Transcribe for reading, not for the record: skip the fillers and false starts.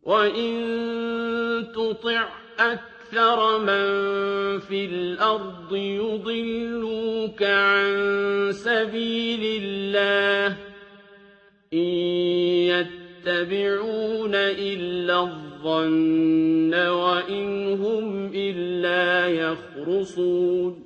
وَإِن تُطِعْ أَكْثَرَ مَن فِي الْأَرْضِ يُضِلُّوكَ عَن سَبِيلِ اللَّهِ ۚ إِن يَتَّبِعُونَ إِلَّا الظَّنَّ وَإِنْ هُمْ إِلَّا يَخْرُصُونَ